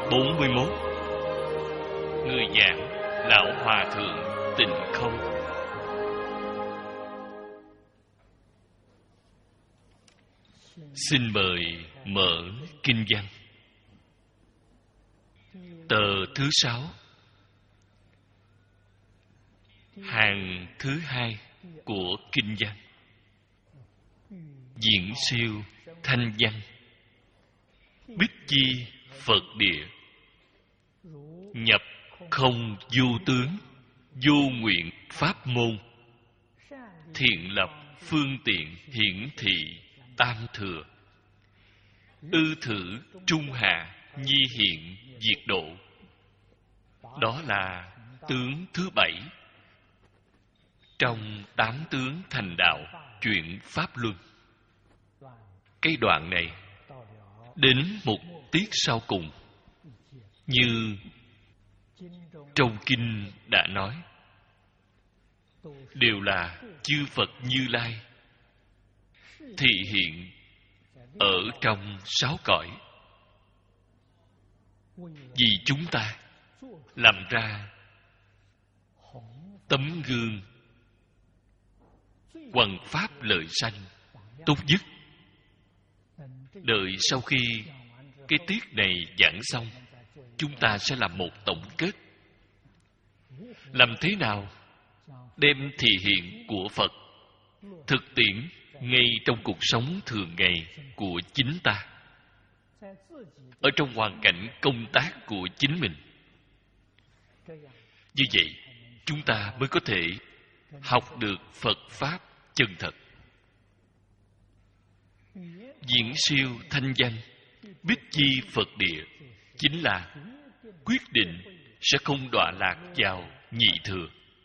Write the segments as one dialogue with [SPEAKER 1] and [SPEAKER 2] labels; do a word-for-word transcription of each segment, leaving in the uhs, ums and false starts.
[SPEAKER 1] bốn mươi mốt. Người giảng Lão Hòa Thượng Tịnh Không. Xin mời mở kinh văn. Tờ thứ sáu, hàng thứ hai của kinh văn. Diễn siêu thanh văn, bích chi Phật địa, nhập không vô tướng, vô nguyện pháp môn, thiện lập phương tiện hiển thị tam thừa, ư thử trung hạ nhi hiện diệt độ. Đó là tướng thứ bảy trong tám tướng thành đạo chuyển pháp luân. Cái đoạn này đến một tiết sau cùng, như trong kinh đã nói, đều là chư Phật Như Lai thị hiện ở trong sáu cõi, vì chúng ta làm ra tấm gương hoằng pháp lợi sanh tốt nhất. Đợi sau khi cái tiết này giảng xong, chúng ta sẽ làm một tổng kết. Làm thế nào đem thị hiện của Phật thực tiễn ngay trong cuộc sống thường ngày của chính ta, ở trong hoàn cảnh công tác của chính mình. Như vậy, chúng ta mới có thể học được Phật Pháp chân thật. Diễn siêu thanh danh, bích chi Phật địa, chính là quyết định sẽ không đọa lạc vào nhị thừa.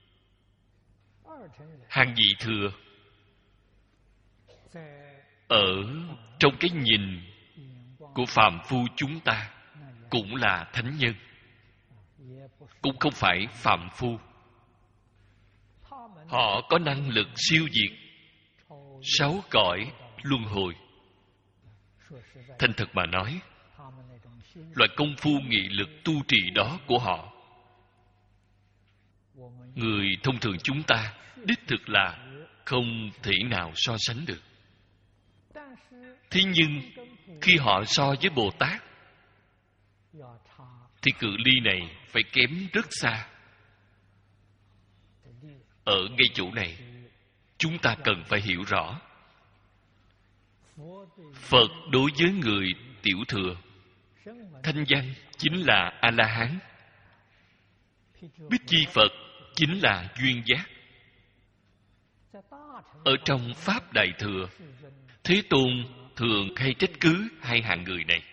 [SPEAKER 1] Hàng nhị thừa ở trong cái nhìn của phàm phu chúng ta cũng là thánh nhân, cũng không phải phàm phu. Họ có năng lực siêu diệt sáu cõi luân hồi. Thành thật mà nói, loại công phu nghị lực tu trì đó của họ, người thông thường chúng ta đích thực là không thể nào so sánh được. Thế nhưng khi họ so với Bồ Tát, thì cự ly này phải kém rất xa. Ở ngay chỗ này, chúng ta cần phải hiểu rõ, Phật đối với người tiểu thừa, thanh văn chính là A-la-hán, bích chi Phật chính là duyên giác. Ở trong Pháp Đại Thừa, Thế Tôn thường hay trách cứ hai hạng người này.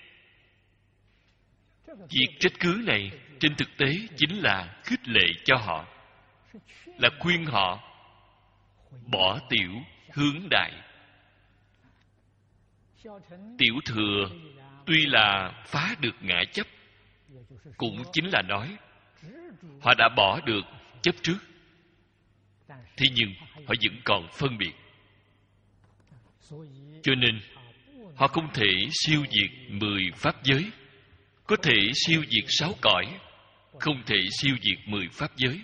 [SPEAKER 1] Việc trách cứ này trên thực tế chính là khích lệ cho họ, là khuyên họ bỏ tiểu hướng đại. Tiểu thừa tuy là phá được ngã chấp, cũng chính là nói họ đã bỏ được chấp trước. Thế nhưng họ vẫn còn phân biệt, cho nên họ không thể siêu diệt mười pháp giới, có thể siêu diệt sáu cõi, không thể siêu diệt mười pháp giới.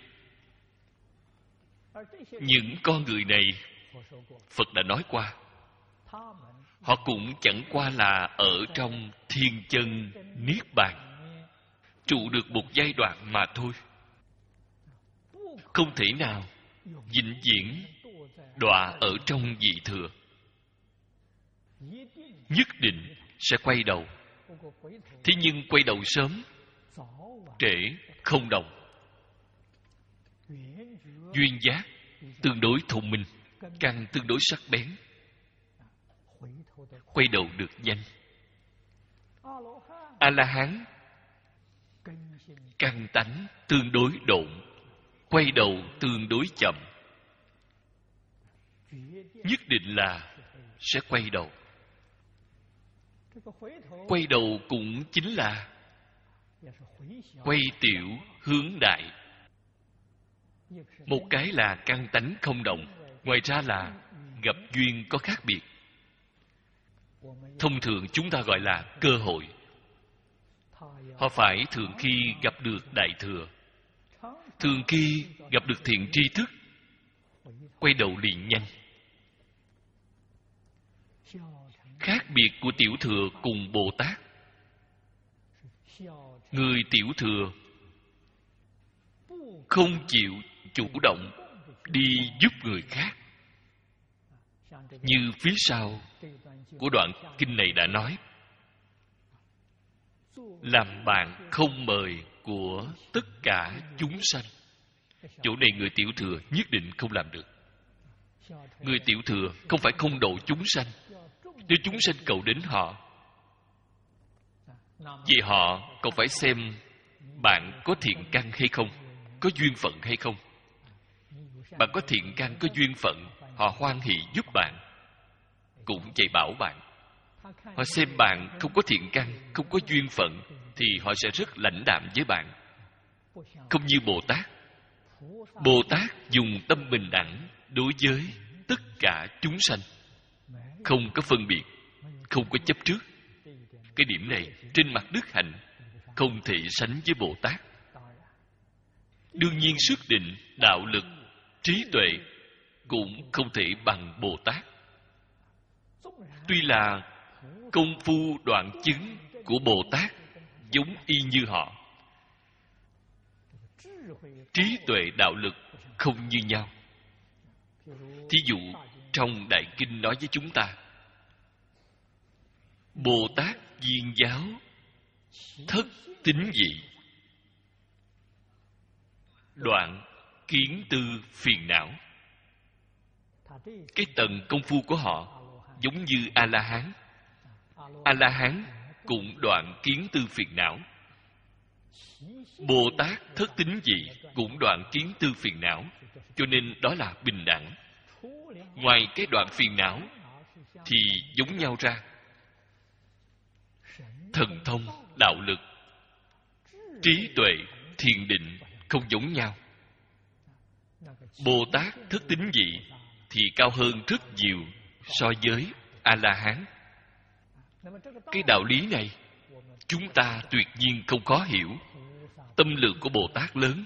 [SPEAKER 1] Những con người này, Phật đã nói qua, họ cũng chẳng qua là ở trong thiên chân niết bàn, trụ được một giai đoạn mà thôi, không thể nào vĩnh viễn đọa ở trong dị thừa. Nhất định sẽ quay đầu. Thế nhưng quay đầu sớm trễ không đồng. Duyên giác tương đối thông minh, căn tương đối sắc bén, quay đầu được nhanh. A-la-hán căn tánh tương đối độn, quay đầu tương đối chậm. Nhất định là sẽ quay đầu. Quay đầu cũng chính là quay tiểu hướng đại. Một cái là căn tánh không động, ngoài ra là gặp duyên có khác biệt. Thông thường chúng ta gọi là cơ hội. Họ phải thường khi gặp được Đại Thừa, thường khi gặp được thiện tri thức, quay đầu liền nhanh. Khác biệt của Tiểu Thừa cùng Bồ Tát, người Tiểu Thừa không chịu chủ động đi giúp người khác. Như phía sau của đoạn kinh này đã nói, làm bạn không mời của tất cả chúng sanh. Chỗ này người Tiểu Thừa nhất định không làm được. Người Tiểu Thừa không phải không độ chúng sanh. Nếu chúng sanh cầu đến họ, vì họ còn phải xem bạn có thiện căn hay không, có duyên phận hay không. Bạn có thiện căn, có duyên phận, họ hoan hỷ giúp bạn, cũng dạy bảo bạn. Họ xem bạn không có thiện căn, không có duyên phận, thì họ sẽ rất lãnh đạm với bạn. Không như Bồ Tát. Bồ Tát dùng tâm bình đẳng đối với tất cả chúng sanh, không có phân biệt, không có chấp trước. Cái điểm này trên mặt đức hạnh không thể sánh với Bồ Tát. Đương nhiên sức định, đạo lực, trí tuệ cũng không thể bằng Bồ Tát. Tuy là công phu đoạn chứng của Bồ Tát giống y như họ, trí tuệ đạo lực không như nhau. Thí dụ trong Đại Kinh nói với chúng ta, Bồ Tát Viên Giáo thất tín dị, đoạn kiến tư phiền não. Cái tầng công phu của họ giống như A-la-hán. A-la-hán cũng đoạn kiến tư phiền não. Bồ Tát thất tín dị cũng đoạn kiến tư phiền não. Cho nên đó là bình đẳng. Ngoài cái đoạn phiền não thì giống nhau ra, thần thông, đạo lực, trí tuệ, thiền định không giống nhau. Bồ Tát thất tín dị thì cao hơn rất nhiều so với A-la-hán. Cái đạo lý này chúng ta tuyệt nhiên không khó hiểu. Tâm lượng của Bồ Tát lớn,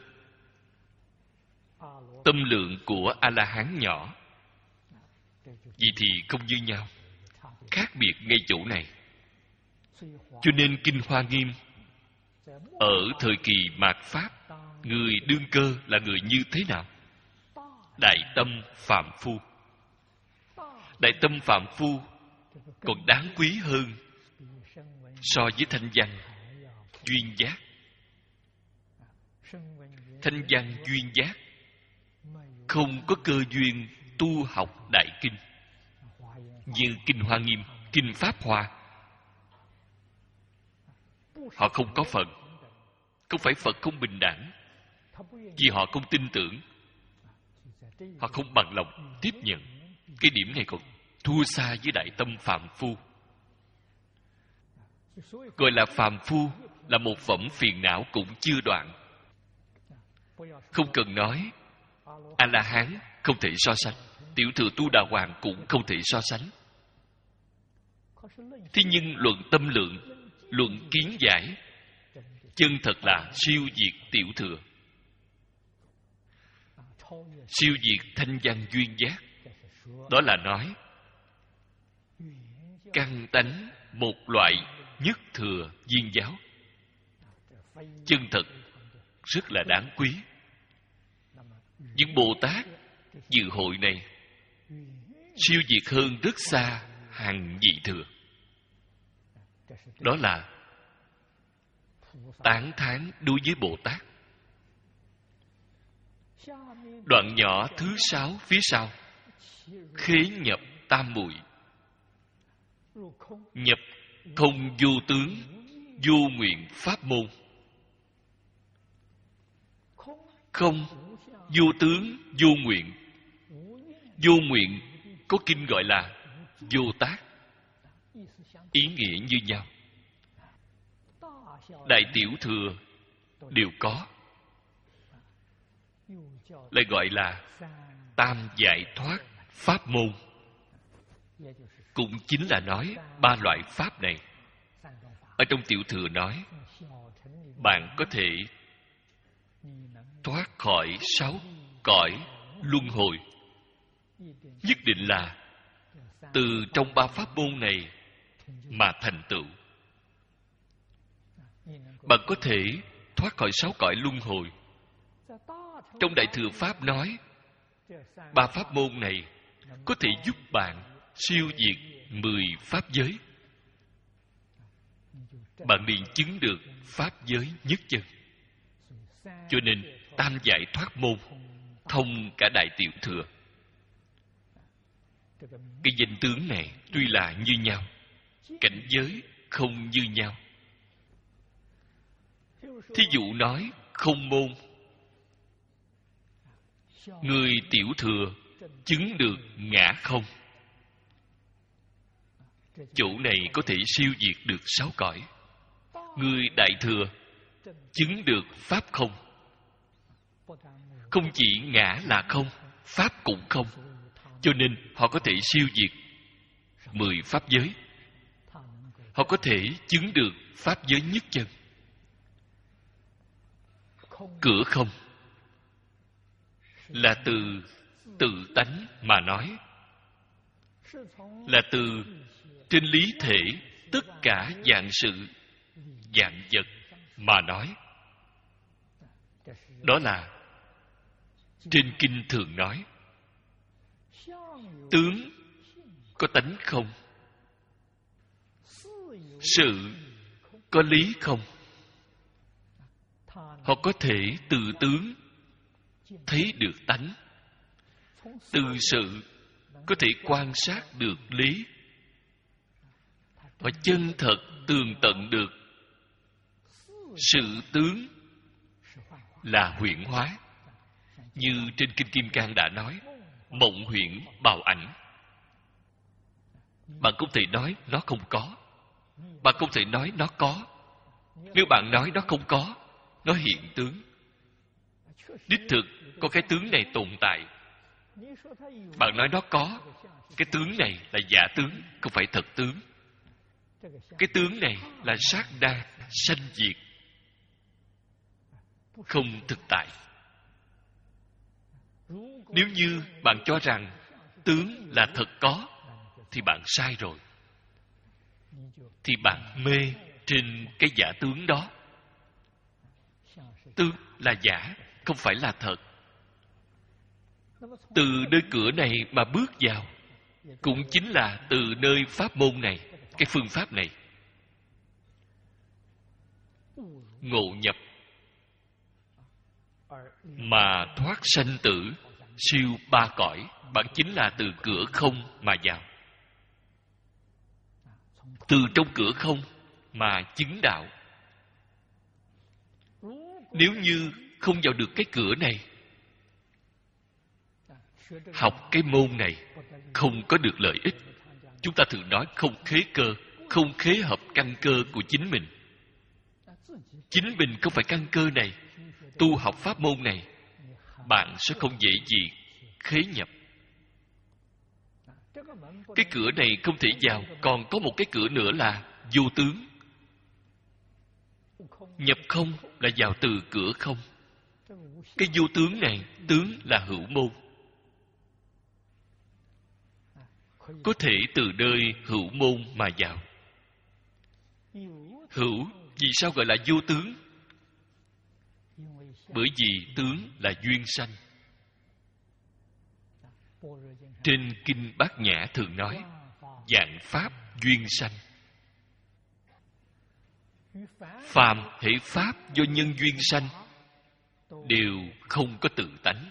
[SPEAKER 1] tâm lượng của A-la-hán nhỏ. Vì thì không như nhau, khác biệt ngay chỗ này. Cho nên Kinh Hoa Nghiêm ở thời kỳ mạt Pháp, người đương cơ là người như thế nào? Đại tâm phàm phu. Đại tâm phàm phu còn đáng quý hơn so với thanh văn duyên giác. Thanh văn duyên giác không có cơ duyên tu học Đại Kinh như Kinh Hoa Nghiêm, Kinh Pháp Hoa. Họ không có phần. Không phải Phật không bình đẳng, vì họ không tin tưởng, họ không bằng lòng tiếp nhận. Cái điểm này còn thua xa với đại tâm phàm phu. Gọi là phàm phu là một phẩm phiền não cũng chưa đoạn. Không cần nói A-la-hán không thể so sánh, Tiểu Thừa Tu Đà Hoàng cũng không thể so sánh. Thế nhưng luận tâm lượng, luận kiến giải, chân thật là siêu diệt Tiểu Thừa, siêu diệt thanh văn duyên giác. Đó là nói căn tánh một loại nhất thừa viên giáo. Chân thật rất là đáng quý. Nhưng Bồ Tát dự hội này siêu diệt hơn rất xa hàng vị thừa. Đó là tán thán đối với Bồ Tát. Đoạn nhỏ thứ sáu phía sau, khế nhập tam muội, nhập không vô tướng, vô nguyện pháp môn. Không, vô tướng, vô nguyện. Vô nguyện có kinh gọi là vô tác, ý nghĩa như nhau. Đại Tiểu Thừa đều có, lại gọi là tam giải thoát pháp môn. Cũng chính là nói ba loại pháp này. ở trong Tiểu Thừa nói, bạn có thể thoát khỏi sáu cõi luân hồi. Nhất định là từ trong ba pháp môn này mà thành tựu. Bạn có thể thoát khỏi sáu cõi luân hồi. Trong Đại Thừa Pháp nói, ba pháp môn này có thể giúp bạn siêu diệt mười pháp giới. Bạn liền chứng được pháp giới nhất chân. Cho nên tam giải thoát môn thông cả Đại Tiểu Thừa. Cái danh tướng này tuy là như nhau, cảnh giới không như nhau. Thí dụ nói không môn, người Tiểu Thừa chứng được ngã không. Chỗ này có thể siêu diệt được sáu cõi. Người Đại Thừa chứng được pháp không. Không chỉ ngã là không, pháp cũng không. Cho nên họ có thể siêu diệt mười pháp giới. Họ có thể chứng được pháp giới nhất chân. Cửa không là từ tự tánh mà nói, là từ trên lý thể tất cả dạng sự dạng vật mà nói. Đó là trên kinh thường nói, tướng có tánh không, sự có lý không. Họ có thể từ tướng thấy được tánh, từ sự có thể quan sát được lý. Họ chân thật tường tận được sự tướng là huyễn hóa. Như trên Kinh Kim Cang đã nói, mộng huyễn bào ảnh. Bạn không thể nói nó không có. Bạn không thể nói nó có. Nếu bạn nói nó không có, nó hiện tướng. Đích thực có cái tướng này tồn tại. Bạn nói nó có, cái tướng này là giả tướng, không phải thật tướng. Cái tướng này là sát na, sanh diệt, không thực tại. Nếu như bạn cho rằng tướng là thật có, thì bạn sai rồi. Thì bạn mê trên cái giả tướng đó. Tướng là giả, không phải là thật. Từ nơi cửa này mà bước vào, cũng chính là từ nơi pháp môn này, cái phương pháp này. Ngộ nhập mà thoát sanh tử, siêu ba cõi, bạn chính là từ cửa không mà vào. Từ trong cửa không mà chứng đạo. Nếu như không vào được cái cửa này, học cái môn này không có được lợi ích. Chúng ta thường nói không khế cơ, không khế hợp căn cơ của chính mình. Chính mình không phải căn cơ này, tu học pháp môn này, bạn sẽ không dễ gì khế nhập. Cái cửa này không thể vào, còn có một cái cửa nữa là vô tướng. Nhập không là vào từ cửa không. Cái vô tướng này, tướng là hữu môn. Có thể từ nơi hữu môn mà vào. Hữu, vì sao gọi là vô tướng? Bởi vì tướng là duyên sanh. Trên Kinh Bát Nhã thường nói, vạn pháp duyên sanh. Phàm hệ pháp do nhân duyên sanh đều không có tự tánh.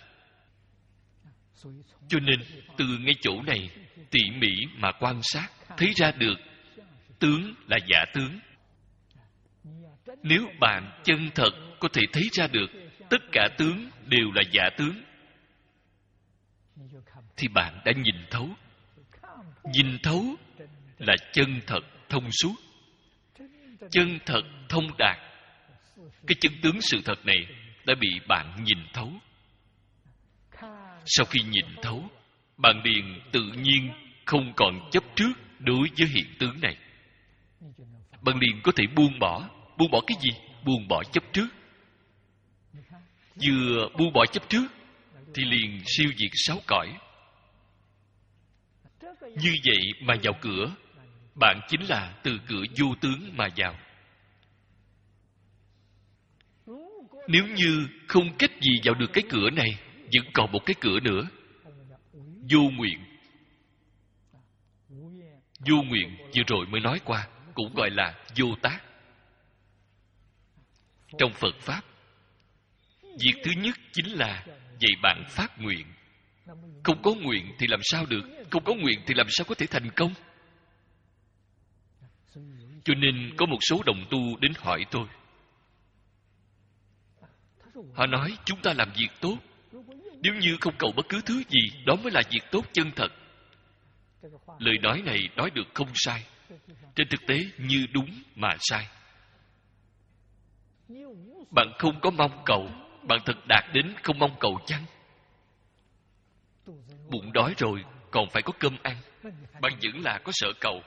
[SPEAKER 1] Cho nên từ ngay chỗ này tỉ mỉ mà quan sát, thấy ra được tướng là giả tướng. Nếu bạn chân thật có thể thấy ra được tất cả tướng đều là giả tướng, thì bạn đã nhìn thấu. Nhìn thấu là chân thật thông suốt, chân thật thông đạt. Cái chân tướng sự thật này đã bị bạn nhìn thấu. Sau khi nhìn thấu, bạn liền tự nhiên không còn chấp trước đối với hiện tướng này. bạn liền có thể buông bỏ. Buông bỏ cái gì? Buông bỏ chấp trước. Vừa buông bỏ chấp trước thì liền siêu diệt sáu cõi. Như vậy mà vào cửa, bạn chính là từ cửa vô tướng mà vào. Nếu như không cách gì vào được cái cửa này, vẫn còn một cái cửa nữa. Vô nguyện. Vô nguyện vừa rồi mới nói qua, cũng gọi là vô tác. Trong Phật Pháp, việc thứ nhất chính là dạy bạn phát nguyện. Không có nguyện thì làm sao được? Không có nguyện thì làm sao có thể thành công? Cho nên có một số đồng tu đến hỏi tôi. Họ nói chúng ta làm việc tốt. Nếu như không cầu bất cứ thứ gì, đó mới là việc tốt chân thật. Lời nói này nói được không sai. Trên thực tế như đúng mà sai. Bạn không có mong cầu, bạn thật đạt đến không mong cầu chăng? Bụng đói rồi còn phải có cơm ăn, bạn vẫn là có sợ cầu.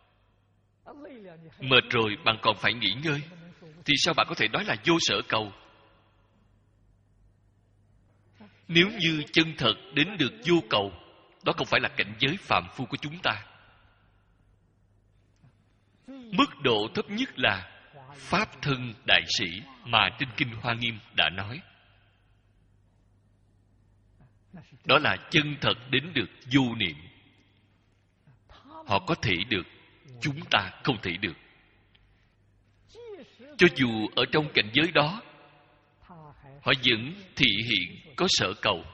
[SPEAKER 1] Mệt rồi bạn còn phải nghỉ ngơi, thì sao bạn có thể nói là vô sở cầu? Nếu như chân thật đến được vô cầu, đó không phải là cảnh giới phàm phu của chúng ta. Mức độ thấp nhất là Pháp thân đại sĩ mà trên Kinh Hoa Nghiêm đã nói. Đó là chân thật đến được vô niệm. Họ có thể được, chúng ta không thể được. Cho dù ở trong cảnh giới đó, họ vẫn thị hiện có sở cầu.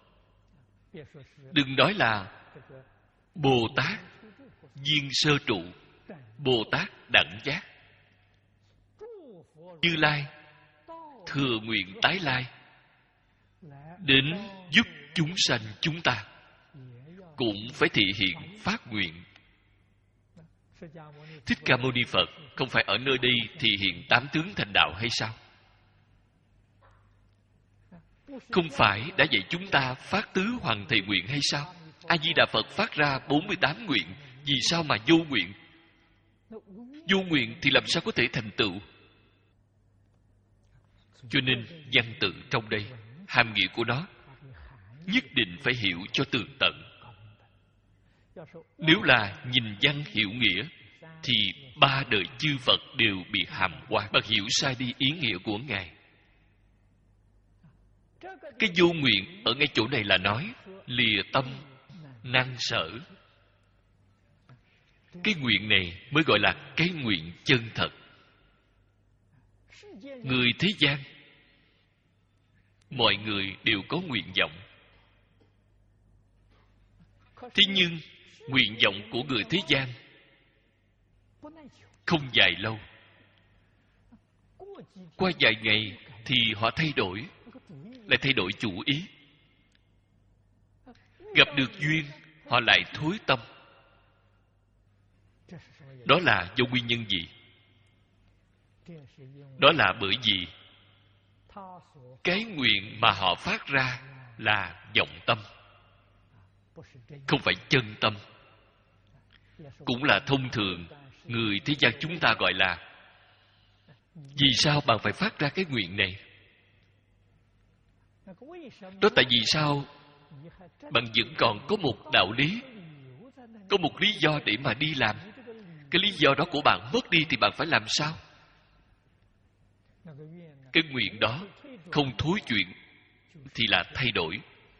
[SPEAKER 1] Đừng nói là Bồ Tát viên sơ trụ, Bồ Tát đẳng giác, Như Lai thừa nguyện tái lai đến giúp chúng sanh chúng ta, cũng phải thị hiện phát nguyện. Thích Ca Mâu Ni Phật không phải ở nơi đây thị hiện tám tướng thành đạo hay sao? Không phải đã dạy chúng ta phát tứ hoàng thệ nguyện hay sao? A Di Đà Phật phát ra bốn mươi tám nguyện, vì sao mà vô nguyện? Vô nguyện thì làm sao có thể thành tựu? Cho nên văn tự trong đây, hàm nghĩa của nó nhất định phải hiểu cho tường tận. Nếu là nhìn văn hiểu nghĩa, thì ba đời chư Phật đều bị hàm quan. Bạn hiểu sai đi ý nghĩa của Ngài. Cái vô nguyện ở ngay chỗ này là nói lìa tâm năng sở. Cái nguyện này mới gọi là cái nguyện chân thật. Người thế gian, mọi người đều có nguyện vọng. Thế nhưng nguyện vọng của người thế gian không dài lâu. Qua vài ngày thì họ thay đổi, lại thay đổi chủ ý. Gặp được duyên, họ lại thối tâm. Đó là do nguyên nhân gì? Đó là bởi vì cái nguyện mà họ phát ra là vọng tâm, không phải chân tâm. Cũng là thông thường người thế gian chúng ta gọi là vì sao bạn phải phát ra cái nguyện này? Đó tại vì sao bạn vẫn còn có một đạo lý, có một lý do để mà đi làm. Cái lý do đó của bạn mất đi thì bạn phải làm sao? Cái nguyện đó không thối chuyện thì là thay đổi.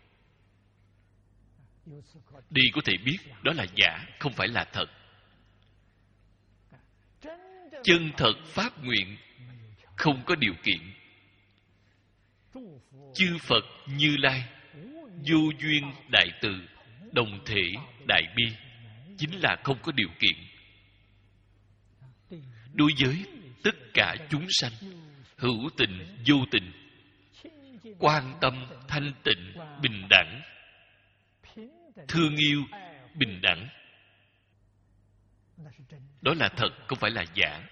[SPEAKER 1] Đi có thể biết đó là giả, không phải là thật. Chân thật phát nguyện không có điều kiện. Chư Phật Như Lai vô duyên đại từ, đồng thể đại bi, chính là không có điều kiện. Đối với tất cả chúng sanh, hữu tình vô tình, quan tâm thanh tịnh bình đẳng, thương yêu bình đẳng. Đó là thật, không phải là giả.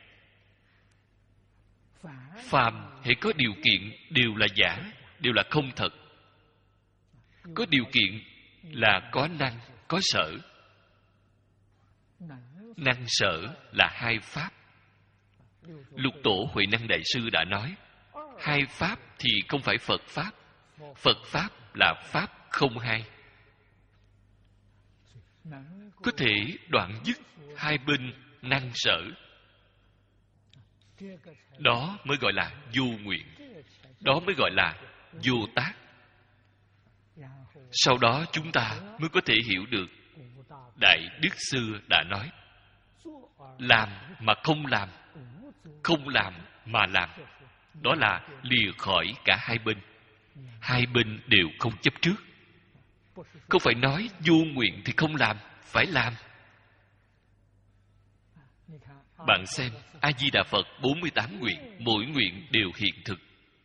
[SPEAKER 1] Phàm hễ có điều kiện đều là giả, đều là không thật. Có điều kiện là có năng, có sở. Năng sở là hai pháp. Lục Tổ Huệ Năng Đại Sư đã nói, hai pháp thì không phải Phật Pháp. Phật Pháp là Pháp không hai. Có thể đoạn dứt hai bên năng sở. Đó mới gọi là vô nguyện. Đó mới gọi là vô tác. Sau đó chúng ta mới có thể hiểu được Đại Đức Xưa đã nói, làm mà không làm, không làm mà làm, đó là lìa khỏi cả hai bên. Hai bên đều không chấp trước. Không phải nói vô nguyện thì không làm, phải làm. Bạn xem, A-di-đà Phật bốn mươi tám nguyện, mỗi nguyện đều hiện thực.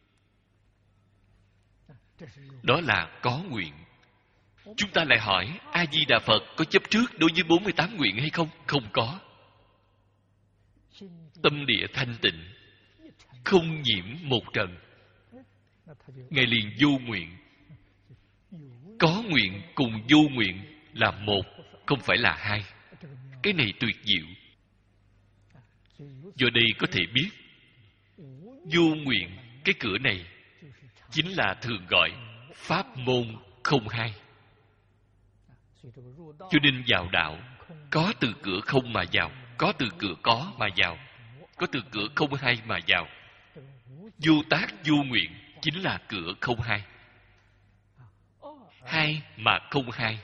[SPEAKER 1] Đó là có nguyện. Chúng ta lại hỏi, A-di-đà Phật có chấp trước đối với bốn mươi tám nguyện hay không? Không có. Tâm địa thanh tịnh, không nhiễm một trần, Ngài liền vô nguyện. Có nguyện cùng vô nguyện là một, không phải là hai. Cái này tuyệt diệu. Do đây có thể biết, vô nguyện, cái cửa này chính là thường gọi pháp môn không hai. Cho nên vào đạo, có từ cửa không mà vào, có từ cửa có mà vào, có từ cửa không hai mà vào. Vô tác vô nguyện chính là cửa không hai. Hai mà không hai.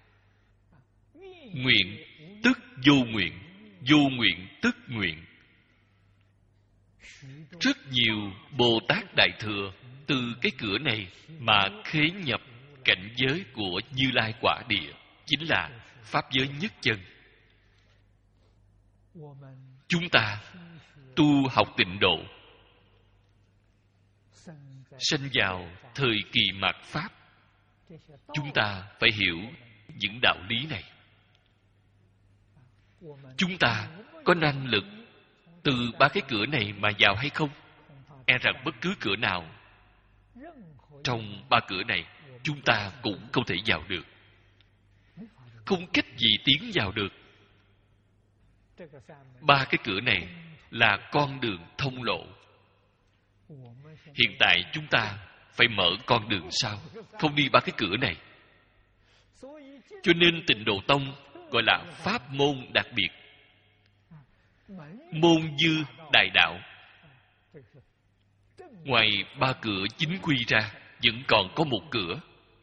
[SPEAKER 1] Nguyện tức vô nguyện, vô nguyện tức nguyện. Rất nhiều Bồ Tát Đại Thừa từ cái cửa này mà khế nhập cảnh giới của Như Lai quả địa, chính là pháp giới nhất chân. Chúng ta tu học tịnh độ, sinh vào thời kỳ mạt Pháp, chúng ta phải hiểu những đạo lý này. Chúng ta có năng lực từ ba cái cửa này mà vào hay không? E rằng bất cứ cửa nào trong ba cửa này chúng ta cũng không thể vào được. Không cách gì tiến vào được. Ba cái cửa này là con đường thông lộ. Hiện tại chúng ta phải mở con đường sau, không đi ba cái cửa này. Cho nên Tịnh Độ Tông gọi là pháp môn đặc biệt. Môn dư đại đạo. Ngoài ba cửa chính quy ra, vẫn còn có một cửa.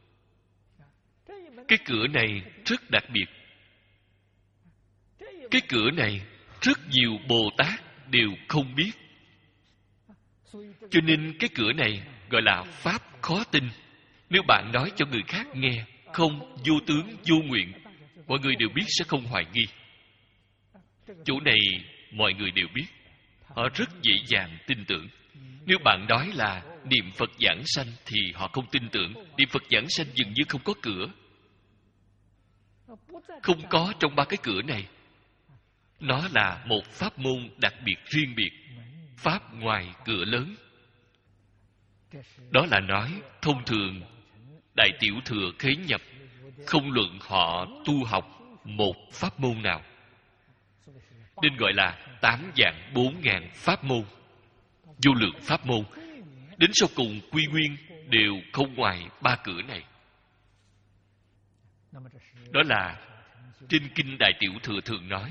[SPEAKER 1] Cái cửa này rất đặc biệt. Cái cửa này rất nhiều Bồ Tát đều không biết. Cho nên cái cửa này gọi là pháp khó tin. Nếu bạn nói cho người khác nghe không, vô tướng, vô nguyện, mọi người đều biết sẽ không hoài nghi. Chỗ này mọi người đều biết. Họ rất dễ dàng tin tưởng. Nếu bạn nói là niệm Phật giảng sanh thì họ không tin tưởng. Niệm Phật giảng sanh dường như không có cửa. Không có trong ba cái cửa này. Nó là một pháp môn đặc biệt riêng biệt. Pháp ngoài cửa lớn. Đó là nói thông thường Đại Tiểu Thừa khế nhập, không luận họ tu học một pháp môn nào, nên gọi là tám vạn bốn ngàn pháp môn, vô lượng pháp môn. Đến sau cùng quy nguyên đều không ngoài ba cửa này. Đó là trên kinh Đại Tiểu Thừa thường nói.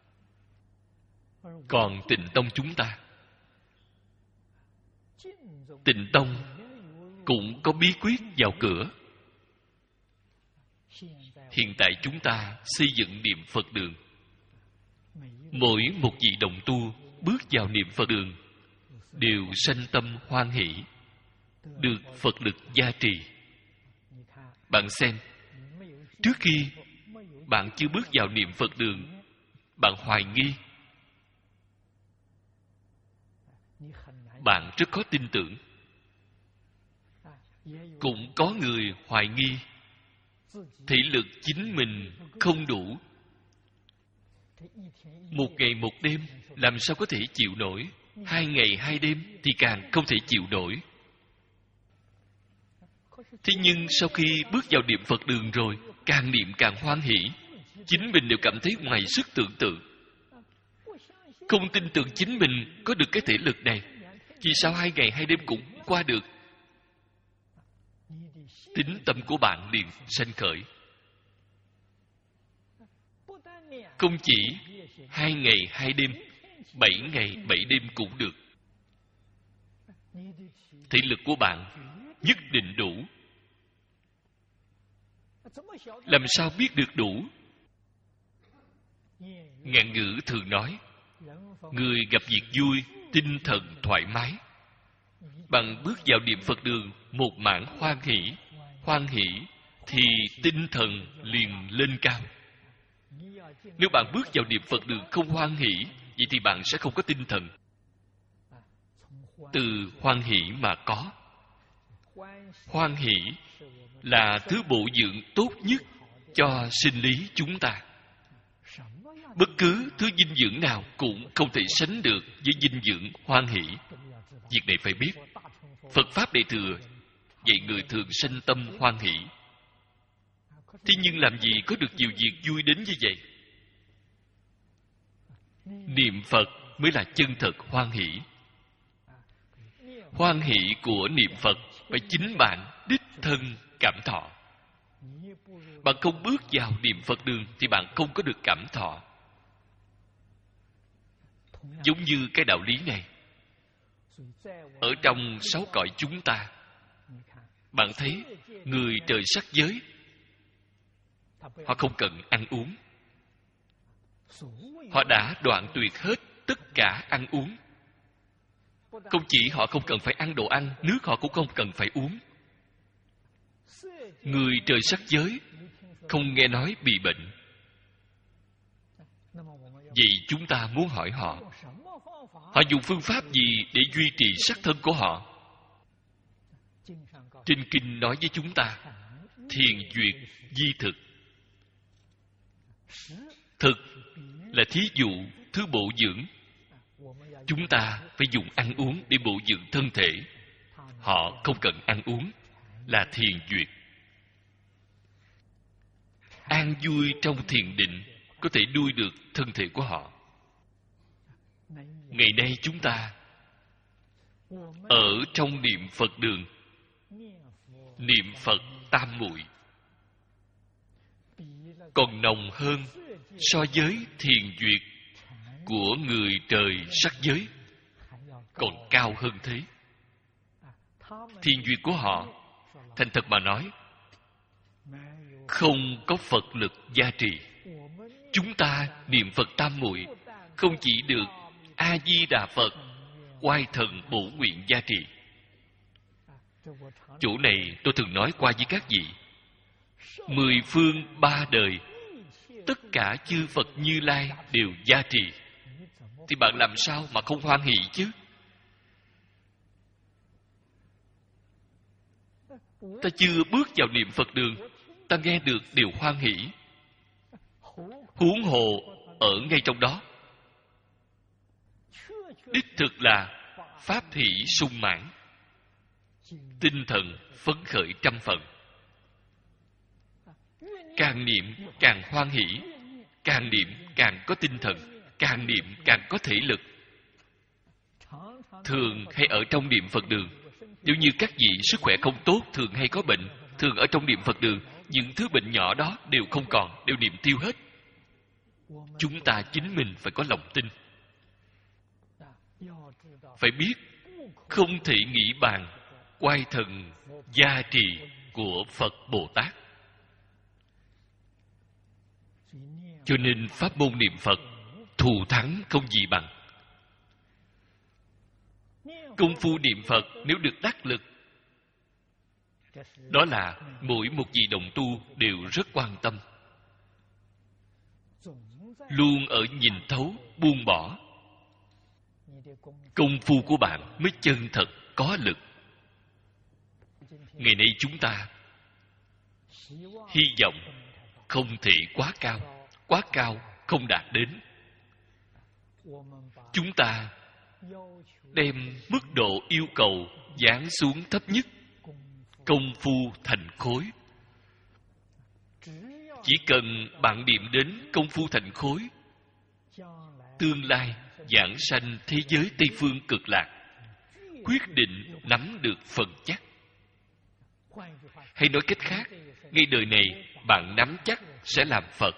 [SPEAKER 1] Còn Tịnh Tông chúng ta, Tịnh Tông cũng có bí quyết vào cửa. Hiện tại chúng ta xây dựng niệm Phật đường. Mỗi một vị đồng tu bước vào niệm Phật đường đều sanh tâm hoan hỷ, được Phật lực gia trì. Bạn xem, trước khi bạn chưa bước vào niệm Phật đường, bạn hoài nghi, bạn rất khó tin tưởng. Cũng có người hoài nghi thể lực chính mình không đủ, một ngày một đêm làm sao có thể chịu nổi, hai ngày hai đêm thì càng không thể chịu nổi. Thế nhưng sau khi bước vào niệm Phật đường rồi, càng niệm càng hoan hỷ, chính mình đều cảm thấy ngoài sức tưởng tượng. không tin tưởng chính mình có được cái thể lực này. Vì sao hai ngày hai đêm cũng qua được? Tín tâm của bạn liền sanh khởi. Không chỉ hai ngày hai đêm, bảy ngày bảy đêm cũng được. Thể lực của bạn nhất định đủ. Làm sao biết được đủ? Ngạn ngữ thường nói, người gặp việc vui, tinh thần thoải mái. Bạn bước vào niệm Phật đường một mảng hoan hỷ, hoan hỷ thì tinh thần liền lên cao. Nếu bạn bước vào niệm Phật đường không hoan hỷ, vậy thì bạn sẽ không có tinh thần. Từ hoan hỷ mà có. Hoan hỷ là thứ bổ dưỡng tốt nhất cho sinh lý chúng ta. Bất cứ thứ dinh dưỡng nào cũng không thể sánh được với dinh dưỡng hoan hỷ. Việc này phải biết. Phật Pháp Đại Thừa dạy người thường sanh tâm hoan hỷ. Thế nhưng làm gì có được nhiều việc vui đến như vậy? Niệm Phật mới là chân thật hoan hỷ. Hoan hỷ của niệm Phật phải chính bạn đích thân cảm thọ. Bạn không bước vào niệm Phật đường thì bạn không có được cảm thọ. Giống như cái đạo lý này, ở trong sáu cõi chúng ta, bạn thấy người trời sắc giới, họ không cần ăn uống. Họ đã đoạn tuyệt hết tất cả ăn uống. Không chỉ họ không cần phải ăn đồ ăn, nước họ cũng không cần phải uống. Người trời sắc giới không nghe nói bị bệnh. Vậy chúng ta muốn hỏi họ, họ dùng phương pháp gì để duy trì sắc thân của họ? Trên kinh nói với chúng ta, thiền duyệt di thực. Thực là thí dụ thứ bổ dưỡng. Chúng ta phải dùng ăn uống để bổ dưỡng thân thể. Họ không cần ăn uống, là thiền duyệt. An vui trong thiền định có thể nuôi được thân thể của họ. Ngày nay chúng ta ở trong niệm Phật đường, niệm Phật tam muội còn nồng hơn so với thiền duyệt của người trời sắc giới, còn cao hơn thế. Thiền duyệt của họ, thành thật mà nói, không có Phật lực gia trì. Chúng ta niệm Phật tam muội không chỉ được A Di Đà Phật oai thần bổ nguyện gia trì. Chỗ này tôi thường nói qua với các vị, mười phương ba đời tất cả chư Phật Như Lai đều gia trì, thì bạn làm sao mà không hoan hỷ chứ? Ta chưa bước vào niệm Phật đường, ta nghe được điều hoan hỷ. Huống hồ ở ngay trong đó, đích thực là pháp hỷ sung mãn, tinh thần phấn khởi trăm phần. Càng niệm càng hoan hỷ, càng niệm càng có tinh thần, càng niệm càng có thể lực. Thường hay ở trong niệm Phật đường, nếu như các vị sức khỏe không tốt, thường hay có bệnh, thường ở trong niệm Phật đường, những thứ bệnh nhỏ đó đều không còn, đều niệm tiêu hết. Chúng ta chính mình phải có lòng tin. Phải biết, không thể nghĩ bàn oai thần gia trì của Phật Bồ Tát. Cho nên pháp môn niệm Phật thù thắng không gì bằng. Công phu niệm Phật nếu được đắc lực, đó là mỗi một vị đồng tu đều rất quan tâm, luôn ở nhìn thấu, buông bỏ. Công phu của bạn mới chân thật có lực. Ngày nay chúng ta hy vọng không thể quá cao, quá cao không đạt đến. Chúng ta đem mức độ yêu cầu giáng xuống thấp nhất, công phu thành khối. Chỉ cần bạn niệm đến công phu thành khối, tương lai giảng sanh thế giới Tây Phương Cực Lạc, quyết định nắm được phần chắc. Hay nói cách khác, ngay đời này bạn nắm chắc sẽ làm Phật.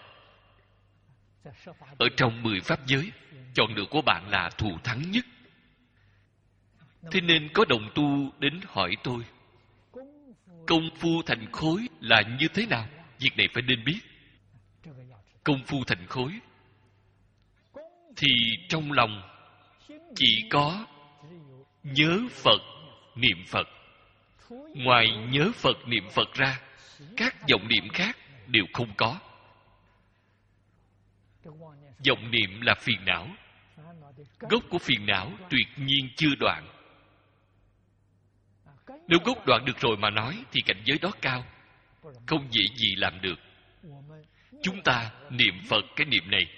[SPEAKER 1] Ở trong mười pháp giới, chọn lựa của bạn là thù thắng nhất. Thế nên có đồng tu đến hỏi tôi, công phu thành khối là như thế nào? Việc này phải nên biết. Công phu thành khối thì trong lòng chỉ có nhớ Phật, niệm Phật. Ngoài nhớ Phật, niệm Phật ra, các vọng niệm khác đều không có. Vọng niệm là phiền não. Gốc của phiền não tuyệt nhiên chưa đoạn. Nếu gốc đoạn được rồi mà nói thì cảnh giới đó cao, không dễ gì làm được. Chúng ta niệm Phật cái niệm này,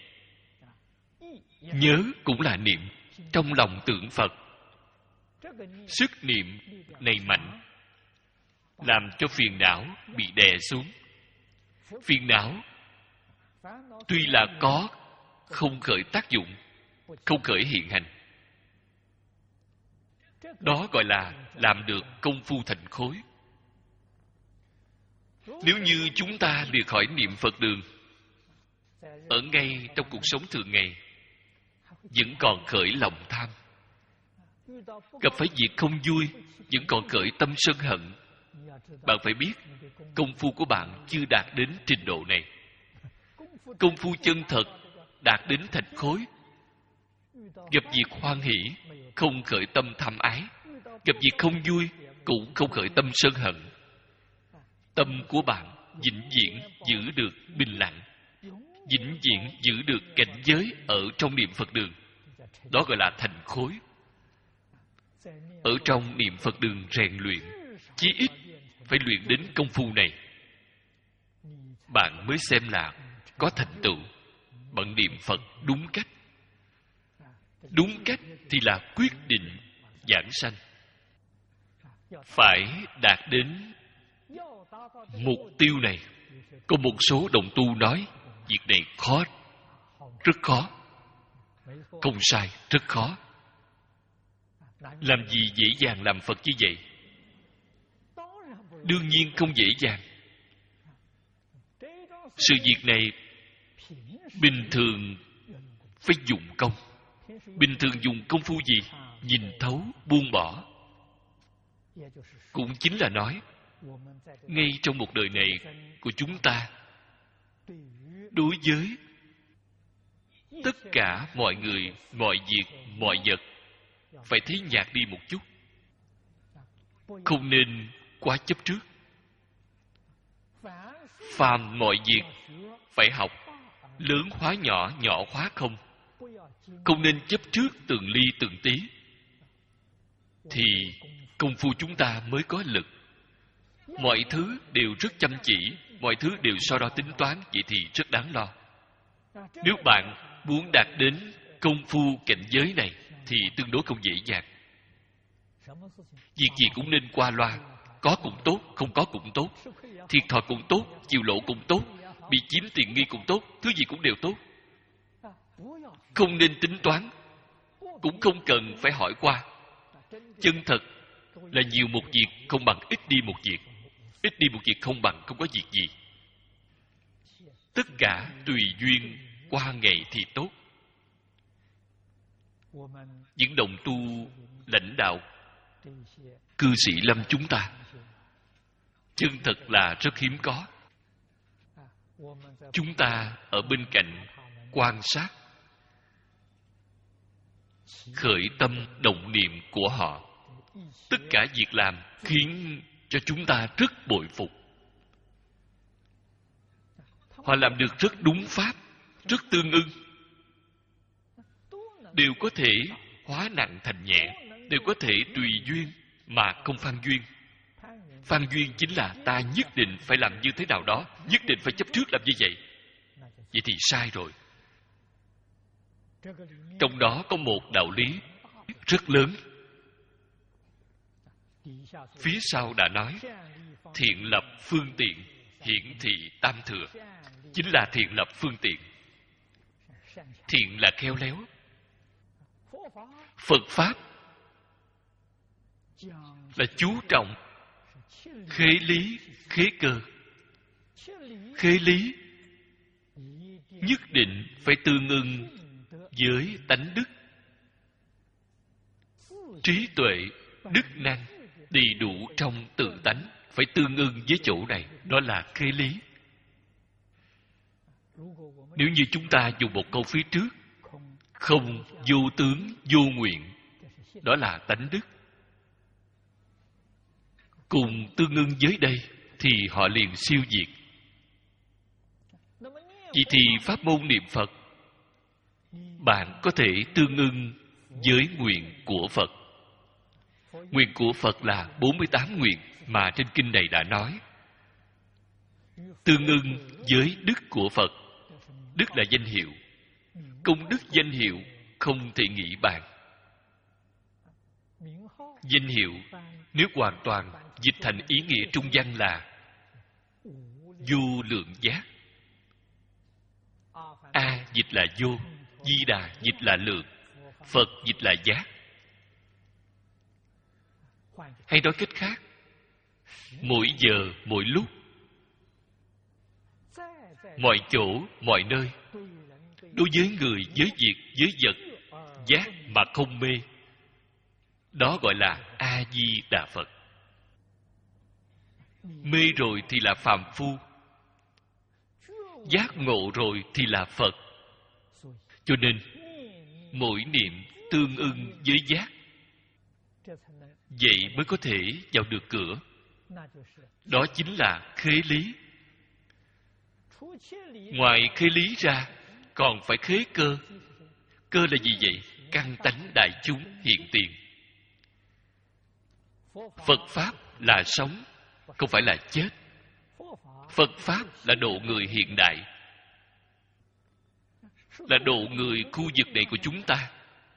[SPEAKER 1] nhớ cũng là niệm, trong lòng tưởng Phật. Sức niệm này mạnh, làm cho phiền não bị đè xuống. Phiền não tuy là có, không khởi tác dụng, không khởi hiện hành. Đó gọi là làm được công phu thành khối. Nếu như chúng ta lìa khỏi niệm Phật đường, ở ngay trong cuộc sống thường ngày vẫn còn khởi lòng tham, gặp phải việc không vui vẫn còn khởi tâm sân hận, bạn phải biết công phu của bạn chưa đạt đến trình độ này. Công phu chân thật đạt đến thành khối. Gặp việc hoan hỷ không khởi tâm tham ái, gặp việc không vui cũng không khởi tâm sân hận. Tâm của bạn vĩnh viễn giữ được bình lặng, vĩnh viễn giữ được cảnh giới ở trong niệm Phật đường. Đó gọi là thành khối. Ở trong niệm Phật đường rèn luyện, chí ít phải luyện đến công phu này, bạn mới xem là có thành tựu. Bạn niệm Phật đúng cách. Đúng cách thì là quyết định giảng sanh. Phải đạt đến mục tiêu này. Có một số đồng tu nói việc này khó, rất khó. Không sai, rất khó. Làm gì dễ dàng làm Phật như vậy? Đương nhiên không dễ dàng. Sự việc này bình thường phải dùng công. Bình thường dùng công phu gì? Nhìn thấu, buông bỏ. Cũng chính là nói, ngay trong một đời này của chúng ta, đối với tất cả mọi người, mọi việc, mọi vật, phải thấy nhạt đi một chút. Không nên quá chấp trước. Phàm mọi việc phải học, lớn hóa nhỏ, nhỏ hóa không. Không nên chấp trước từng ly từng tí, thì công phu chúng ta mới có lực. Mọi thứ đều rất chăm chỉ, mọi thứ đều so đo tính toán, vậy thì rất đáng lo. Nếu bạn muốn đạt đến công phu cảnh giới này thì tương đối không dễ dàng. Việc gì cũng nên qua loa. Có cũng tốt, không có cũng tốt. Thiệt thòi cũng tốt, chịu lỗ cũng tốt, bị chiếm tiện nghi cũng tốt, thứ gì cũng đều tốt. Không nên tính toán, cũng không cần phải hỏi qua. Chân thật là nhiều một việc không bằng ít đi một việc. Ít đi một việc không bằng không có việc gì. Tất cả tùy duyên, qua ngày thì tốt. Những đồng tu lãnh đạo, cư sĩ lâm chúng ta, chân thật là rất hiếm có. Chúng ta ở bên cạnh quan sát, khởi tâm động niệm của họ, tất cả việc làm khiến cho chúng ta rất bội phục. Họ làm được rất đúng pháp, rất tương ưng, đều có thể hóa nặng thành nhẹ, đều có thể tùy duyên mà không phan duyên. Phan duyên chính là ta nhất định phải làm như thế nào đó, nhất định phải chấp trước làm như vậy. Vậy thì sai rồi. Trong đó có một đạo lý rất lớn. Phía sau đã nói, thiện lập phương tiện, hiển thị tam thừa. Chính là thiện lập phương tiện. Thiện là khéo léo, Phật Pháp là chú trọng khế lý, khế cơ. Khế lý nhất định phải tương ưng với tánh đức. Trí tuệ, đức năng đầy đủ trong tự tánh, phải tương ưng với chỗ này. Đó là khế lý. Nếu như chúng ta dùng một câu phía trước, không, vô tướng, vô nguyện, đó là tánh đức. Cùng tương ưng với đây thì họ liền siêu diệt. Vậy thì pháp môn niệm Phật, bạn có thể tương ưng với nguyện của Phật. Nguyện của Phật là bốn mươi tám nguyện mà trên kinh này đã nói. Tương ưng với đức của Phật. Đức là danh hiệu. Công đức danh hiệu không thể nghĩ bàn. Danh hiệu nếu hoàn toàn dịch thành ý nghĩa trung văn là vô lượng giác. A dịch là vô, Di Đà dịch là lượng, Phật dịch là giác. Hay nói cách khác, mỗi giờ, mỗi lúc, mọi chỗ, mọi nơi, đối với người, với việc, với vật, giác mà không mê, đó gọi là A-di-đà Phật. Mê rồi thì là phàm phu, giác ngộ rồi thì là Phật. Cho nên mỗi niệm tương ưng với giác, vậy mới có thể vào được cửa. Đó chính là khế lý. Ngoài khế lý ra còn phải khế cơ. Cơ là gì vậy? Căn tánh đại chúng hiện tiền. Phật Pháp là sống, không phải là chết. Phật Pháp là độ người hiện đại, là độ người khu vực này của chúng ta.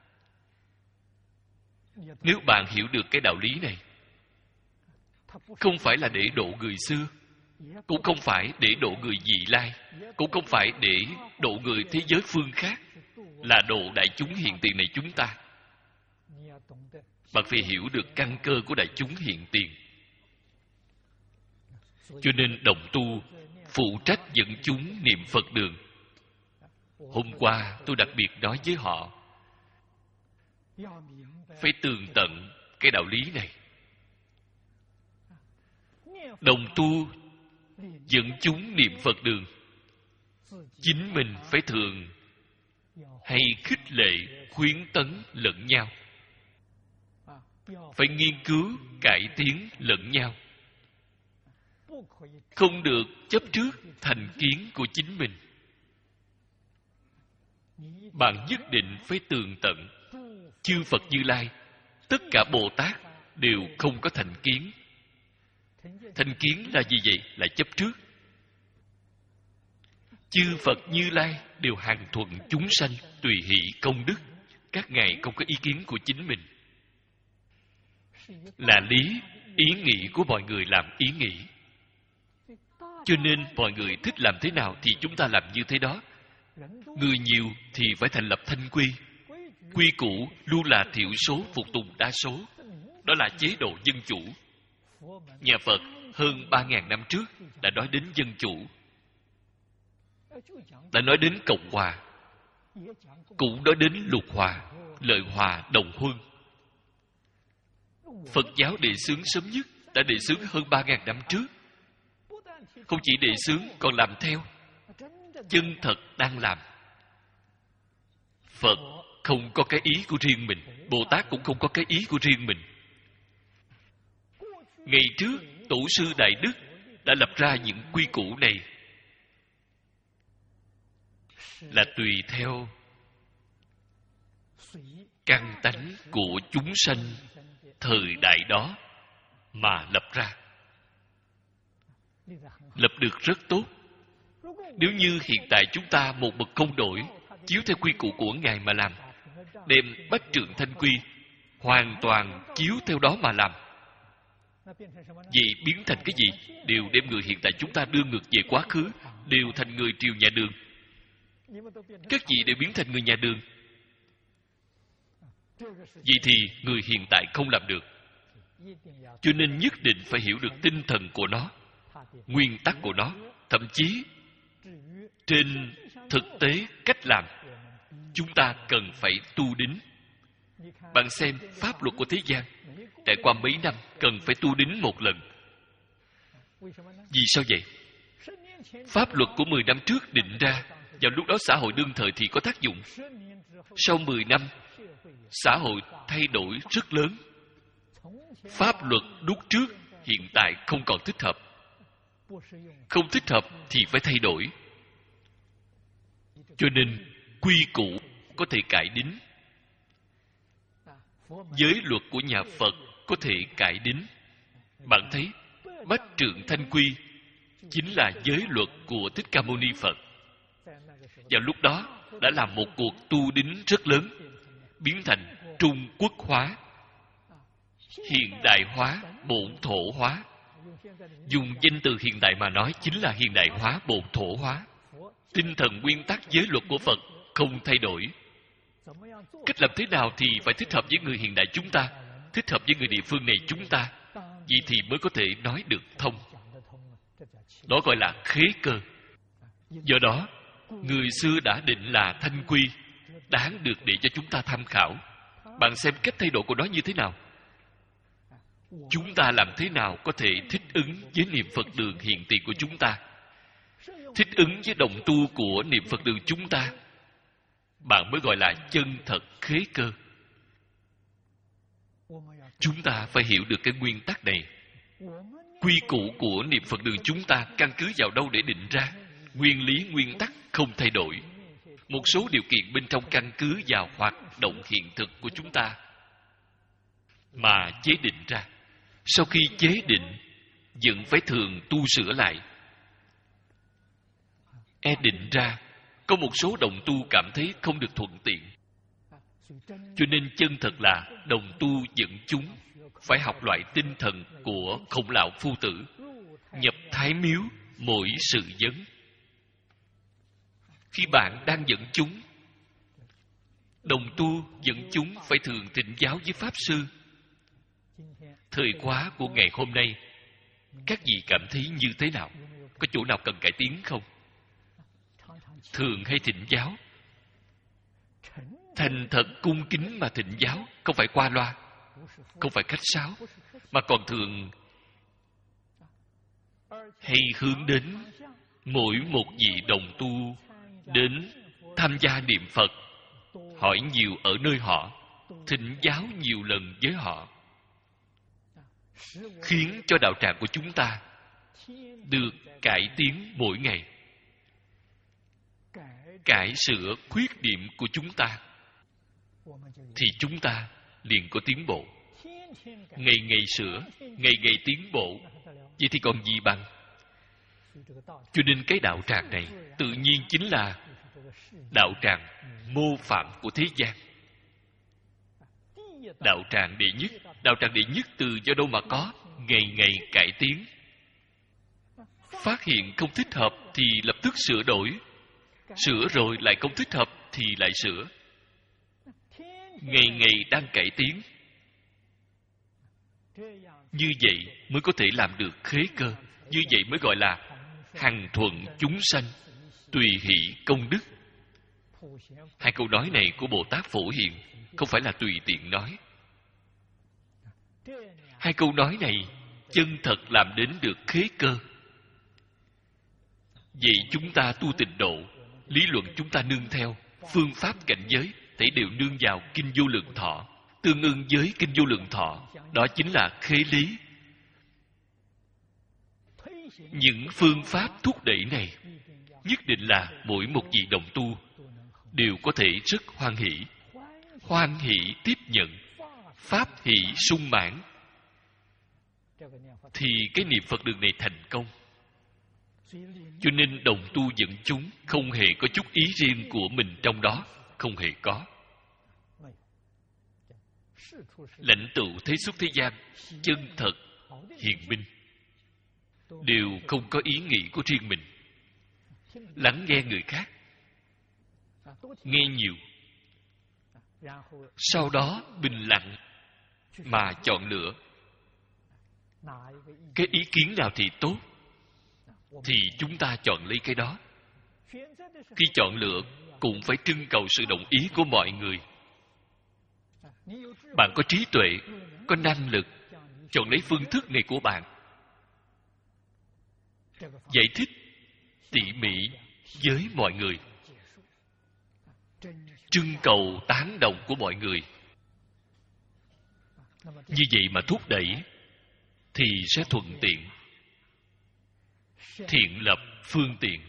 [SPEAKER 1] Nếu bạn hiểu được cái đạo lý này, không phải là để độ người xưa, cũng không phải để độ người vị lai, cũng không phải để độ người thế giới phương khác, là độ đại chúng hiện tiền này chúng ta. Bạn phải hiểu được căn cơ của đại chúng hiện tiền. Cho nên đồng tu phụ trách dẫn chúng niệm Phật đường. Hôm qua tôi đặc biệt nói với họ, phải tường tận cái đạo lý này. Đồng tu dẫn chúng niệm Phật đường, chính mình phải thường hay khích lệ, khuyến tấn lẫn nhau, phải nghiên cứu, cải tiến lẫn nhau. Không được chấp trước thành kiến của chính mình. Bạn nhất định phải tường tận. Chư Phật Như Lai, tất cả Bồ Tát đều không có thành kiến. Thành kiến là gì vậy? Là chấp trước. Chư Phật Như Lai đều hàng thuận chúng sanh, tùy hỷ công đức. Các ngài không có ý kiến của chính mình. Là lý, ý nghĩ của mọi người làm ý nghĩ. Cho nên mọi người thích làm thế nào thì chúng ta làm như thế đó. Người nhiều thì phải thành lập thanh quy. Quy củ luôn là thiểu số phục tùng đa số. Đó là chế độ dân chủ. Nhà Phật hơn ba ngàn năm trước đã nói đến dân chủ, đã nói đến cộng hòa, cũng nói đến lục hòa, lợi hòa đồng huân. Phật giáo đề xướng sớm nhất đã đề xướng hơn ba ngàn năm trước. Không chỉ đề xướng còn làm theo, chân thật đang làm. Phật không có cái ý của riêng mình, Bồ Tát cũng không có cái ý của riêng mình. Ngày trước tổ sư Đại Đức đã lập ra những quy củ này, là tùy theo căn tánh của chúng sanh thời đại đó mà lập ra. Lập được rất tốt. Nếu như hiện tại chúng ta một bậc không đổi, chiếu theo quy củ của Ngài mà làm, đem bách trượng thanh quy hoàn toàn chiếu theo đó mà làm, vậy biến thành cái gì? Đều đem người hiện tại chúng ta đưa ngược về quá khứ, đều thành người triều nhà Đường. Các vị đều biến thành người nhà Đường. Vậy thì người hiện tại không làm được. Cho nên nhất định phải hiểu được tinh thần của nó, nguyên tắc của nó, thậm chí trên thực tế cách làm chúng ta cần phải tu đính. Bạn xem pháp luật của thế gian, trải qua mấy năm cần phải tu đính một lần. Vì sao vậy? Pháp luật của mười năm trước định ra, vào lúc đó xã hội đương thời thì có tác dụng. Sau mười năm, xã hội thay đổi rất lớn. Pháp luật lúc trước hiện tại không còn thích hợp. Không thích hợp thì phải thay đổi. Cho nên quy củ có thể cải đính. Giới luật của nhà Phật có thể cải đính. Bạn thấy Bách Trượng Thanh Quy chính là giới luật của Thích Ca Mâu Ni Phật. Vào lúc đó đã làm một cuộc tu đính rất lớn, biến thành Trung Quốc hóa, hiện đại hóa, bổn thổ hóa. Dùng danh từ hiện đại mà nói chính là hiện đại hóa, bổn thổ hóa. Tinh thần nguyên tắc giới luật của Phật không thay đổi. Cách làm thế nào thì phải thích hợp với người hiện đại chúng ta, thích hợp với người địa phương này chúng ta. Vậy thì mới có thể nói được thông. Đó gọi là khế cơ. Do đó, người xưa đã định là thanh quy, đáng được để cho chúng ta tham khảo. Bạn xem cách thay đổi của nó như thế nào. Chúng ta làm thế nào có thể thích ứng với niệm Phật đường hiện tiền của chúng ta, thích ứng với đồng tu của niệm Phật đường chúng ta, bạn mới gọi là chân thật khế cơ. Chúng ta phải hiểu được cái nguyên tắc này. Quy củ của niệm Phật đường chúng ta căn cứ vào đâu để định ra? Nguyên lý, nguyên tắc không thay đổi. Một số điều kiện bên trong căn cứ vào hoạt động hiện thực của chúng ta mà chế định ra. Sau khi chế định, vẫn phải thường tu sửa lại. E định ra, có một số đồng tu cảm thấy không được thuận tiện. Cho nên chân thật là đồng tu dẫn chúng phải học loại tinh thần của Khổng Lão Phu Tử, nhập Thái Miếu mỗi sự vấn. Khi bạn đang dẫn chúng, đồng tu dẫn chúng phải thường thỉnh giáo với Pháp Sư. Thời khóa của ngày hôm nay, các vị cảm thấy như thế nào? Có chỗ nào cần cải tiến không? Thường hay thỉnh giáo, thành thật cung kính mà thỉnh giáo, không phải qua loa, không phải khách sáo, mà còn thường hay hướng đến mỗi một vị đồng tu đến tham gia niệm Phật, hỏi nhiều ở nơi họ, thỉnh giáo nhiều lần với họ, khiến cho đạo tràng của chúng ta được cải tiến mỗi ngày, cải sửa khuyết điểm của chúng ta, thì chúng ta liền có tiến bộ. Ngày ngày sửa, ngày ngày tiến bộ, vậy thì còn gì bằng? Cho nên cái đạo tràng này tự nhiên chính là đạo tràng mô phạm của thế gian. Đạo tràng đệ nhất, đạo tràng đệ nhất từ do đâu mà có? Ngày ngày cải tiến. Phát hiện không thích hợp thì lập tức sửa đổi, sửa rồi lại không thích hợp thì lại sửa. Ngày ngày đang cải tiến. Như vậy mới có thể làm được khế cơ. Như vậy mới gọi là hằng thuận chúng sanh, tùy hỷ công đức. Hai câu nói này của Bồ Tát Phổ Hiền không phải là tùy tiện nói. Hai câu nói này chân thật làm đến được khế cơ. Vậy chúng ta tu tịnh độ, lý luận chúng ta nương theo, phương pháp cảnh giới thể đều nương vào Kinh Vô Lượng Thọ, tương ưng với Kinh Vô Lượng Thọ. Đó chính là khế lý. Những phương pháp thúc đẩy này nhất định là mỗi một vị đồng tu đều có thể rất hoan hỷ, hoan hỷ tiếp nhận, pháp hỷ sung mãn, thì cái niệm Phật đường này thành công. Cho nên đồng tu dẫn chúng không hề có chút ý riêng của mình trong đó, không hề có. Lãnh tụ thế xuất thế gian, chân thật, hiền minh, đều không có ý nghĩ của riêng mình. Lắng nghe người khác, nghe nhiều, sau đó bình lặng mà chọn lựa cái ý kiến nào thì tốt, thì chúng ta chọn lấy cái đó. Khi chọn lựa cũng phải trưng cầu sự đồng ý của mọi người. Bạn có trí tuệ, có năng lực, chọn lấy phương thức này của bạn, giải thích tỉ mỉ với mọi người, trưng cầu tán đồng của mọi người. Như vậy mà thúc đẩy thì sẽ thuận tiện. Thiện lập phương tiện.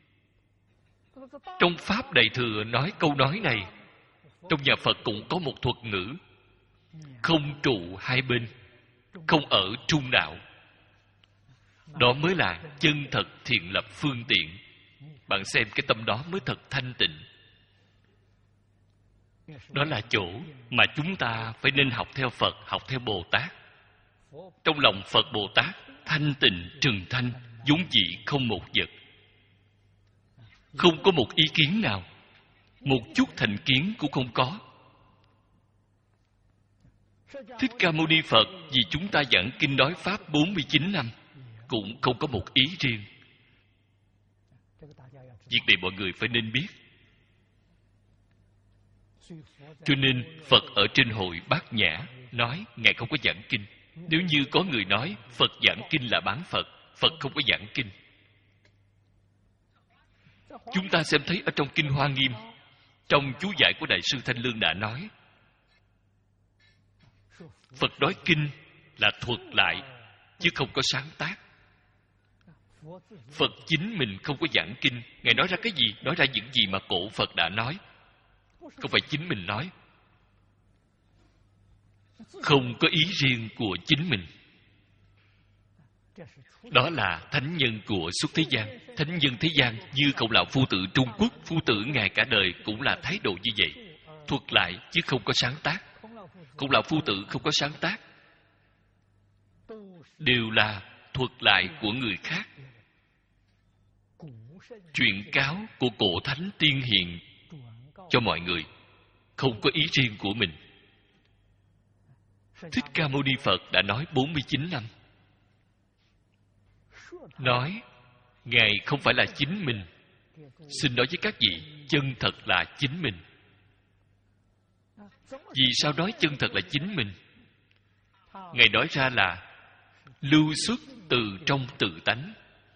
[SPEAKER 1] Trong Pháp Đại Thừa nói câu nói này. Trong nhà Phật cũng có một thuật ngữ: không trụ hai bên, không ở trung đạo. Đó mới là chân thật thiện lập phương tiện. Bạn xem cái tâm đó mới thật thanh tịnh. Đó là chỗ mà chúng ta phải nên học theo Phật, học theo Bồ Tát. Trong lòng Phật Bồ Tát thanh tịnh trừng thanh, vốn dĩ không một vật, không có một ý kiến nào, một chút thành kiến cũng không có. Thích Ca Mâu Ni Phật vì chúng ta giảng kinh nói Pháp bốn mươi chín năm cũng không có một ý riêng. Việc này mọi người phải nên biết. Cho nên Phật ở trên hội Bát Nhã nói Ngài không có giảng kinh. Nếu như có người nói Phật giảng kinh là bán Phật, Phật không có giảng kinh. Chúng ta xem thấy ở trong Kinh Hoa Nghiêm, trong chú giải của Đại sư Thanh Lương đã nói, Phật nói kinh là thuật lại, chứ không có sáng tác. Phật chính mình không có giảng kinh. Ngài nói ra cái gì? Nói ra những gì mà cổ Phật đã nói, không phải chính mình nói. Không có ý riêng của chính mình. Đó là thánh nhân của suốt thế gian. Thánh nhân thế gian như Khổng Lão Phu Tử Trung Quốc, Phu Tử Ngài cả đời cũng là thái độ như vậy, thuật lại chứ không có sáng tác. Khổng Lão Phu Tử không có sáng tác, đều là thuật lại của người khác, truyền cáo của cổ thánh tiên hiền cho mọi người, không có ý riêng của mình. Thích Ca Mâu Ni Phật đã nói bốn mươi chín năm. Nói Ngài không phải là chính mình. Xin nói với các vị, chân thật là chính mình. Vì sao nói chân thật là chính mình? Ngài nói ra là lưu xuất từ trong tự tánh.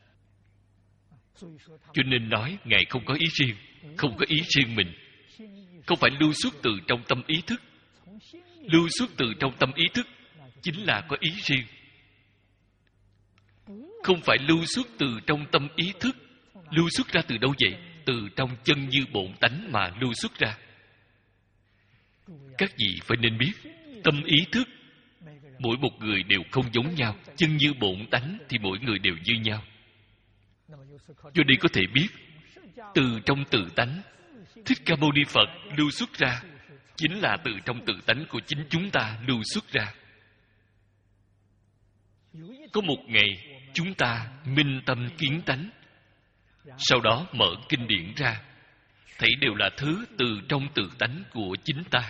[SPEAKER 1] Cho nên nói Ngài không có ý riêng, không có ý riêng mình. Không phải lưu xuất từ trong tâm ý thức. Lưu xuất từ trong tâm ý thức chính là có ý riêng. Không phải lưu xuất từ trong tâm ý thức. Lưu xuất ra từ đâu vậy? Từ trong chân như bổn tánh mà lưu xuất ra. Các vị phải nên biết, tâm ý thức mỗi một người đều không giống nhau. Chân như bổn tánh thì mỗi người đều như nhau. Cho nên có thể biết, từ trong tự tánh, Thích Ca Mâu Ni Phật lưu xuất ra chính là từ trong tự tánh của chính chúng ta lưu xuất ra. Có một ngày chúng ta minh tâm kiến tánh, sau đó mở kinh điển ra, thấy đều là thứ từ trong tự tánh của chính ta.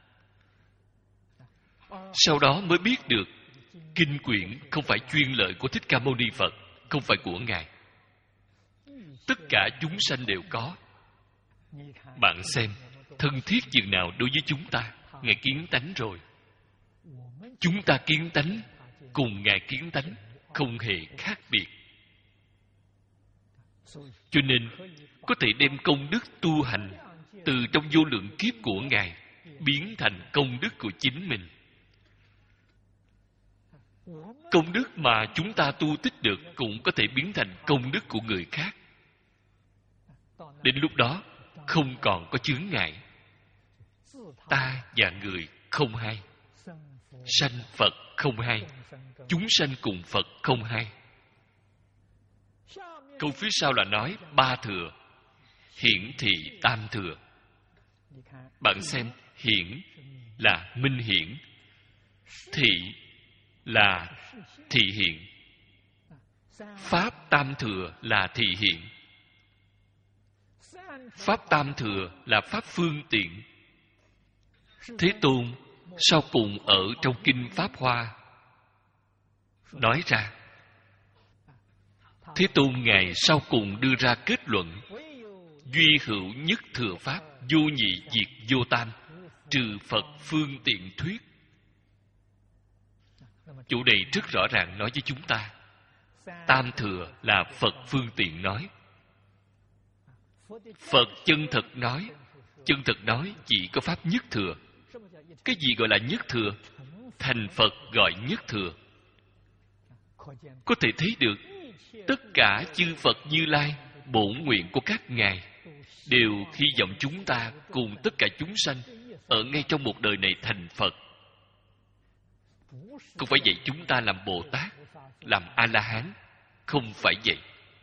[SPEAKER 1] Sau đó mới biết được kinh quyển không phải chuyên lợi của Thích Ca Mâu Ni Phật, không phải của Ngài. Tất cả chúng sanh đều có. Bạn xem, thân thiết chừng nào đối với chúng ta. Ngài kiến tánh rồi. Chúng ta kiến tánh cùng Ngài kiến tánh không hề khác biệt. Cho nên có thể đem công đức tu hành từ trong vô lượng kiếp của Ngài biến thành công đức của chính mình. Công đức mà chúng ta tu tích được cũng có thể biến thành công đức của người khác. Đến lúc đó không còn có chướng ngại. Ta và người không hai, sanh Phật không hai, chúng sanh cùng Phật không hai. Câu phía sau là nói ba thừa, hiển thị tam thừa. Bạn xem, hiển là minh hiển, thị là thị hiện, pháp tam thừa là thị hiện. Pháp tam thừa là pháp phương tiện. Thế Tôn sau cùng ở trong Kinh Pháp Hoa nói ra, Thế Tôn Ngài sau cùng đưa ra kết luận: duy hữu nhất thừa Pháp, vô nhị diệt vô tam, trừ Phật phương tiện thuyết. Chủ đề rất rõ ràng nói với chúng ta, tam thừa là Phật phương tiện nói. Phật chân thật nói, chân thật nói chỉ có Pháp nhất thừa. Cái gì gọi là nhất thừa? Thành Phật gọi nhất thừa. Có thể thấy được tất cả chư Phật Như Lai, bổn nguyện của các ngài đều hy vọng chúng ta cùng tất cả chúng sanh ở ngay trong một đời này thành Phật. Không phải vậy chúng ta làm Bồ Tát, làm A-la-hán. Không phải vậy.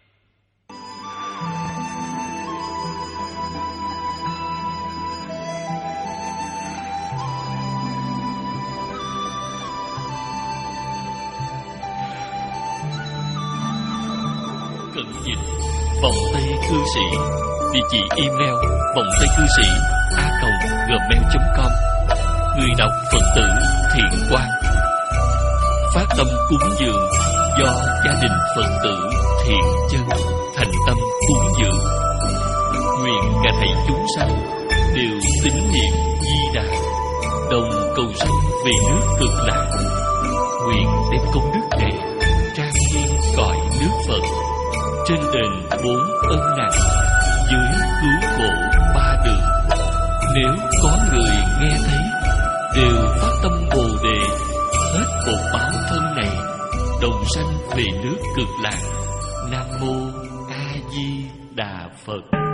[SPEAKER 1] Cận dịch vòng Tây Cư Sĩ, địa chỉ email vòng Tây Cư Sĩ a còng gmail chấm com. Người đọc Phật tử Thiện Quang. Phát tâm cúng dường do gia đình Phật tử Thiện Chân thành tâm cúng dường. Nguyện cả thảy chúng sanh đều tín niệm Di Đà, đồng cầu sanh về nước Cực Lạc. Nguyện đem công đức này trang nghiêm cõi nước Phật, trên đền bốn ân nặng, dưới cứu khổ ba đường. Nếu có người nghe thấy đều phát tâm Bồ Đề, hết một báo thân này, đồng sanh về nước Cực Lạc. Nam mô A Di Đà Phật.